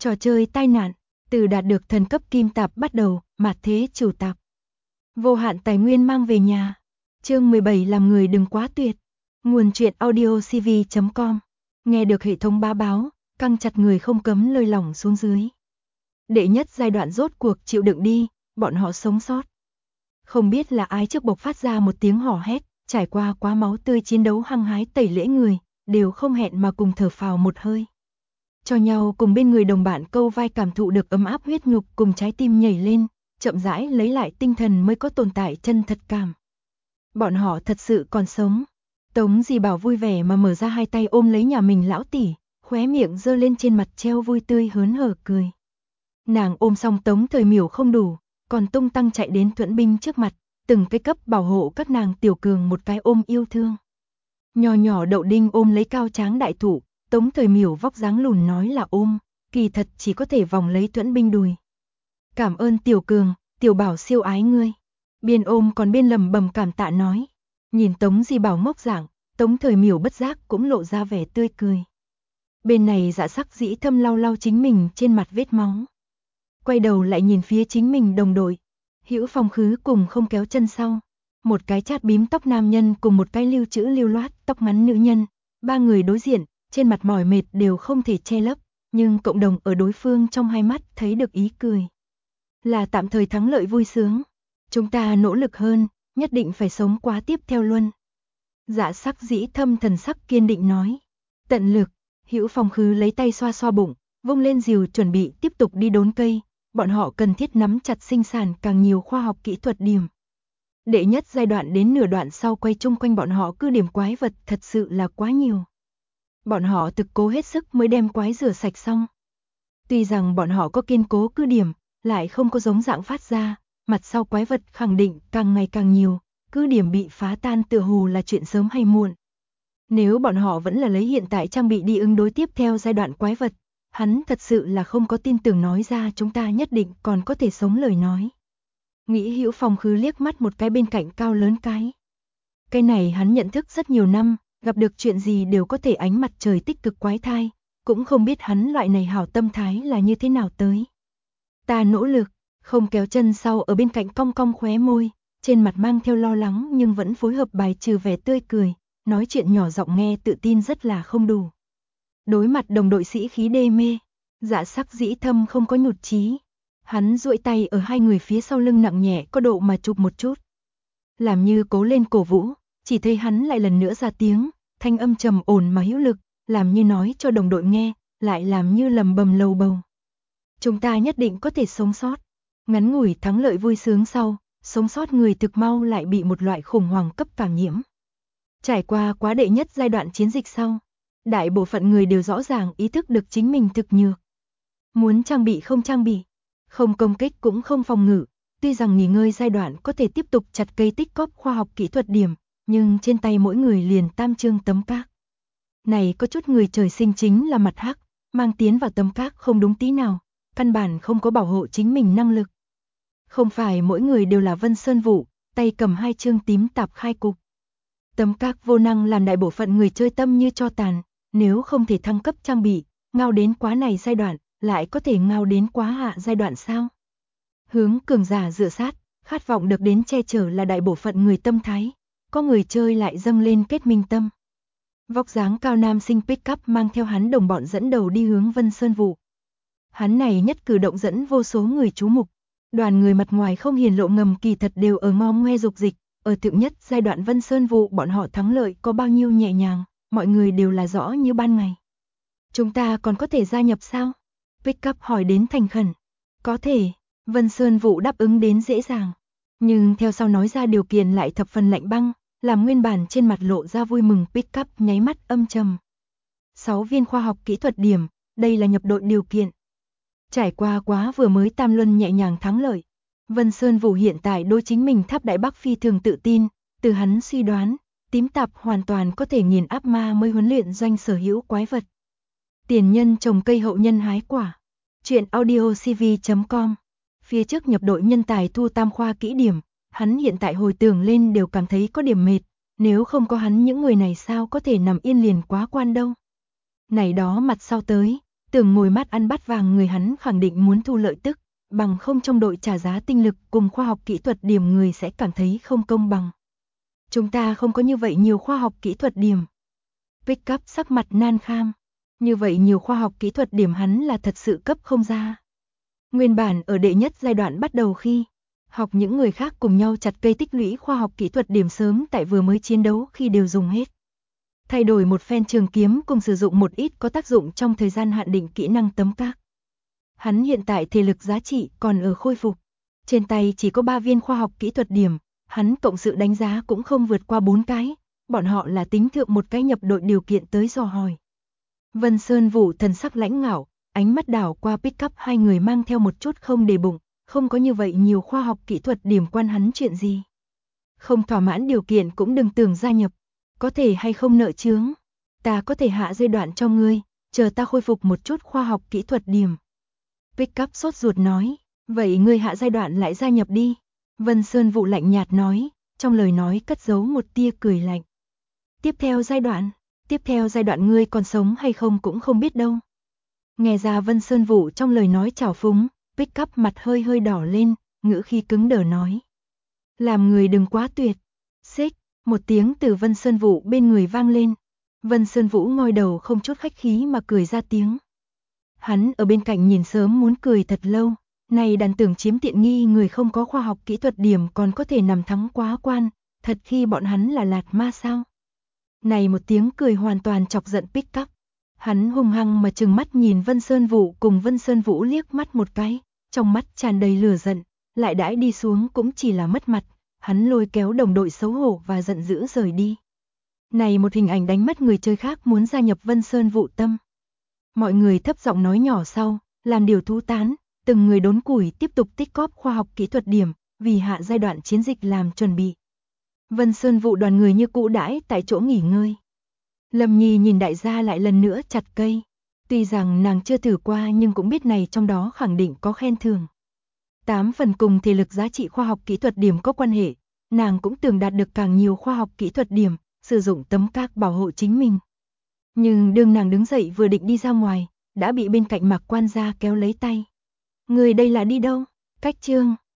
Trò chơi tai nạn, từ đạt được thần cấp kim tạp bắt đầu, mạt thế chủ tạp. Vô hạn tài nguyên mang về nhà. Chương 17 làm người đừng quá tuyệt. Nguồn truyện audiocv.com. Nghe được hệ thống báo, căng chặt người không cấm lơi lỏng xuống dưới. Đệ nhất giai đoạn rốt cuộc chịu đựng đi, bọn họ sống sót. Không biết là ai trước bộc phát ra một tiếng hò hét, trải qua quá máu tươi chiến đấu hăng hái tẩy lễ người, đều không hẹn mà cùng thở phào một hơi. Cho nhau cùng bên người đồng bạn câu vai cảm thụ được ấm áp huyết nhục cùng trái tim nhảy lên, chậm rãi lấy lại tinh thần mới có tồn tại chân thật cảm. Bọn họ thật sự còn sống. Tống Dì Bảo vui vẻ mà mở ra hai tay ôm lấy nhà mình lão tỷ, khóe miệng giơ lên trên mặt treo vui tươi hớn hở cười. Nàng ôm xong Tống Thời Miểu không đủ, còn tung tăng chạy đến Thuẫn binh trước mặt, từng cái cấp bảo hộ các nàng tiểu cường một cái ôm yêu thương. Nhỏ nhỏ Đậu Đinh ôm lấy cao tráng đại thụ, Tống Thời Miểu vóc dáng lùn nói là ôm, kỳ thật chỉ có thể vòng lấy Thuẫn binh đùi. Cảm ơn tiểu cường, tiểu Bảo siêu ái ngươi. Biên ôm còn biên lầm bầm cảm tạ nói. Nhìn Tống Di Bảo ngốc dạng, Tống Thời Miểu bất giác cũng lộ ra vẻ tươi cười. Bên này Dạ Sắc Dĩ Thâm lau lau chính mình trên mặt vết máu. Quay đầu lại nhìn phía chính mình đồng đội. Hữu Phong Khứ cùng không kéo chân sau. Một cái chát bím tóc nam nhân cùng một cái lưu trữ lưu loát tóc ngắn nữ nhân. Ba người đối diện, trên mặt mỏi mệt đều không thể che lấp, nhưng cộng đồng ở đối phương trong hai mắt thấy được ý cười. Là tạm thời thắng lợi vui sướng. Chúng ta nỗ lực hơn, nhất định phải sống quá tiếp theo luôn. Dạ Sắc Dĩ Thâm thần sắc kiên định nói. Tận lực. Hữu Phong Khứ lấy tay xoa xoa bụng, vung lên rìu chuẩn bị tiếp tục đi đốn cây. Bọn họ cần thiết nắm chặt sinh sản càng nhiều khoa học kỹ thuật điểm. Đệ nhất giai đoạn đến nửa đoạn sau quay chung quanh bọn họ cư điểm quái vật thật sự là quá nhiều. Bọn họ thực cố hết sức mới đem quái rửa sạch xong. Tuy rằng bọn họ có kiên cố cư điểm, lại không có giống dạng phát ra, mặt sau quái vật khẳng định càng ngày càng nhiều, cư điểm bị phá tan tựa hồ là chuyện sớm hay muộn. Nếu bọn họ vẫn là lấy hiện tại trang bị đi ứng đối tiếp theo giai đoạn quái vật, hắn thật sự là không có tin tưởng nói ra chúng ta nhất định còn có thể sống lời nói. Nghĩ Hữu Phong Khứ liếc mắt một cái bên cạnh cao lớn cái. Cái này hắn nhận thức rất nhiều năm, gặp được chuyện gì đều có thể ánh mặt trời tích cực quái thai, cũng không biết hắn loại này hảo tâm thái là như thế nào tới. Ta nỗ lực, không kéo chân sau ở bên cạnh cong cong khóe môi, trên mặt mang theo lo lắng nhưng vẫn phối hợp bài trừ vẻ tươi cười, nói chuyện nhỏ giọng nghe tự tin rất là không đủ. Đối mặt đồng đội sĩ khí đê mê, Dạ Sắc Dĩ Thâm không có nhụt chí. Hắn duỗi tay ở hai người phía sau lưng nặng nhẹ có độ mà chụp một chút. Làm như cố lên cổ vũ, chỉ thấy hắn lại lần nữa ra tiếng, thanh âm trầm ổn mà hữu lực, làm như nói cho đồng đội nghe, lại làm như lầm bầm lầu bầu. Chúng ta nhất định có thể sống sót. Ngắn ngủi thắng lợi vui sướng sau, sống sót người thực mau lại bị một loại khủng hoảng cấp cảm nhiễm. Trải qua quá đệ nhất giai đoạn chiến dịch sau, đại bộ phận người đều rõ ràng ý thức được chính mình thực nhược. Muốn trang bị không trang bị, không công kích cũng không phòng ngự, tuy rằng nghỉ ngơi giai đoạn có thể tiếp tục chặt cây tích cóp khoa học kỹ thuật điểm, nhưng trên tay mỗi người liền tam trương tấm các. Này có chút người trời sinh chính là mặt hắc, mang tiến vào tấm các không đúng tí nào, căn bản không có bảo hộ chính mình năng lực. Không phải mỗi người đều là Vân Sơn Vũ, tay cầm hai trương tím tạp khai cục. Tấm các vô năng làm đại bộ phận người chơi tâm như cho tàn, nếu không thể thăng cấp trang bị, ngao đến quá này giai đoạn, lại có thể ngao đến quá hạ giai đoạn sao? Hướng cường giả dựa sát, khát vọng được đến che chở là đại bộ phận người tâm thái, có người chơi lại dâng lên kết minh tâm. Vóc dáng cao nam sinh pick up mang theo hắn đồng bọn dẫn đầu đi hướng Vân Sơn Vũ. Hắn này nhất cử động dẫn vô số người chú mục, đoàn người mặt ngoài không hiển lộ ngầm kỳ thật đều ở ngom ngoe dục dịch, ở thượng nhất giai đoạn Vân Sơn Vũ bọn họ thắng lợi có bao nhiêu nhẹ nhàng, mọi người đều là rõ như ban ngày. Chúng ta còn có thể gia nhập sao? Pick up hỏi đến thành khẩn. Có thể, Vân Sơn Vũ đáp ứng đến dễ dàng. Nhưng theo sau nói ra điều kiện lại thập phần lạnh băng, làm nguyên bản trên mặt lộ ra vui mừng Pick up nháy mắt âm trầm. 6 viên khoa học kỹ thuật điểm, đây là nhập đội điều kiện. Trải qua quá vừa mới tam luân nhẹ nhàng thắng lợi. Vân Sơn Vũ hiện tại đối chính mình tháp Đại Bắc phi thường tự tin, từ hắn suy đoán, tím tạp hoàn toàn có thể nghiền áp ma mới huấn luyện doanh sở hữu quái vật. Tiền nhân trồng cây hậu nhân hái quả. Chuyện audiocv.com. Phía trước nhập đội nhân tài thu tam khoa kỹ điểm, hắn hiện tại hồi tưởng lên đều cảm thấy có điểm mệt, nếu không có hắn những người này sao có thể nằm yên liền quá quan đâu. Này đó mặt sau tới, Tưởng ngồi mắt ăn bát vàng người hắn khẳng định muốn thu lợi tức, bằng không trong đội trả giá tinh lực cùng khoa học kỹ thuật điểm người sẽ cảm thấy không công bằng. Chúng ta không có như vậy nhiều khoa học kỹ thuật điểm. Pickup sắc mặt nan kham. Như vậy nhiều khoa học kỹ thuật điểm hắn là thật sự cấp không ra. Nguyên bản ở đệ nhất giai đoạn bắt đầu khi học những người khác cùng nhau chặt cây tích lũy khoa học kỹ thuật điểm sớm tại vừa mới chiến đấu khi đều dùng hết. Thay đổi một phen trường kiếm cùng sử dụng một ít có tác dụng trong thời gian hạn định kỹ năng tấm các. Hắn hiện tại thể lực giá trị còn ở khôi phục. Trên tay chỉ có 3 viên khoa học kỹ thuật điểm, hắn cộng sự đánh giá cũng không vượt qua 4 cái, bọn họ là tính thượng một cái nhập đội điều kiện tới dò hỏi. Vân Sơn Vũ thần sắc lãnh ngạo, ánh mắt đảo qua Pickup hai người mang theo một chút không để bụng, không có như vậy nhiều khoa học kỹ thuật điểm quan hắn chuyện gì. Không thỏa mãn điều kiện cũng đừng tưởng gia nhập, có thể hay không nợ chướng. Ta có thể hạ giai đoạn cho ngươi, chờ ta khôi phục một chút khoa học kỹ thuật điểm. Pickup sốt ruột nói, vậy ngươi hạ giai đoạn lại gia nhập đi. Vân Sơn Vũ lạnh nhạt nói, trong lời nói cất giấu một tia cười lạnh. Tiếp theo giai đoạn ngươi còn sống hay không cũng không biết đâu. Nghe ra Vân Sơn Vũ trong lời nói trào phúng, Pickup mặt hơi hơi đỏ lên, ngữ khí cứng đờ nói. Làm người đừng quá tuyệt. Xích, một tiếng từ Vân Sơn Vũ bên người vang lên. Vân Sơn Vũ ngoi đầu không chút khách khí mà cười ra tiếng. Hắn ở bên cạnh nhìn sớm muốn cười thật lâu, này đàn tưởng chiếm tiện nghi người không có khoa học kỹ thuật điểm còn có thể nằm thắng quá quan, thật khi bọn hắn là lạt ma sao. Này một tiếng cười hoàn toàn chọc giận Pickup. Hắn hung hăng mà trừng mắt nhìn Vân Sơn Vũ cùng Vân Sơn Vũ liếc mắt một cái, trong mắt tràn đầy lửa giận, lại đãi đi xuống cũng chỉ là mất mặt, hắn lôi kéo đồng đội xấu hổ và giận dữ rời đi. Này một hình ảnh đánh mất người chơi khác muốn gia nhập Vân Sơn Vũ tâm. Mọi người thấp giọng nói nhỏ sau, làm điều thú tán, từng người đốn củi tiếp tục tích cóp khoa học kỹ thuật điểm, vì hạ giai đoạn chiến dịch làm chuẩn bị. Vân Sơn Vũ đoàn người như cũ đãi tại chỗ nghỉ ngơi. Lâm Nhi nhìn đại gia lại lần nữa chặt cây. Tuy rằng nàng chưa thử qua nhưng cũng biết này trong đó khẳng định có khen thưởng. 8 phần cùng thể lực giá trị khoa học kỹ thuật điểm có quan hệ, nàng cũng tưởng đạt được càng nhiều khoa học kỹ thuật điểm, sử dụng tấm các bảo hộ chính mình. Nhưng đương nàng đứng dậy vừa định đi ra ngoài, đã bị bên cạnh Mạc Quan gia kéo lấy tay. Người đây là đi đâu? Cách chương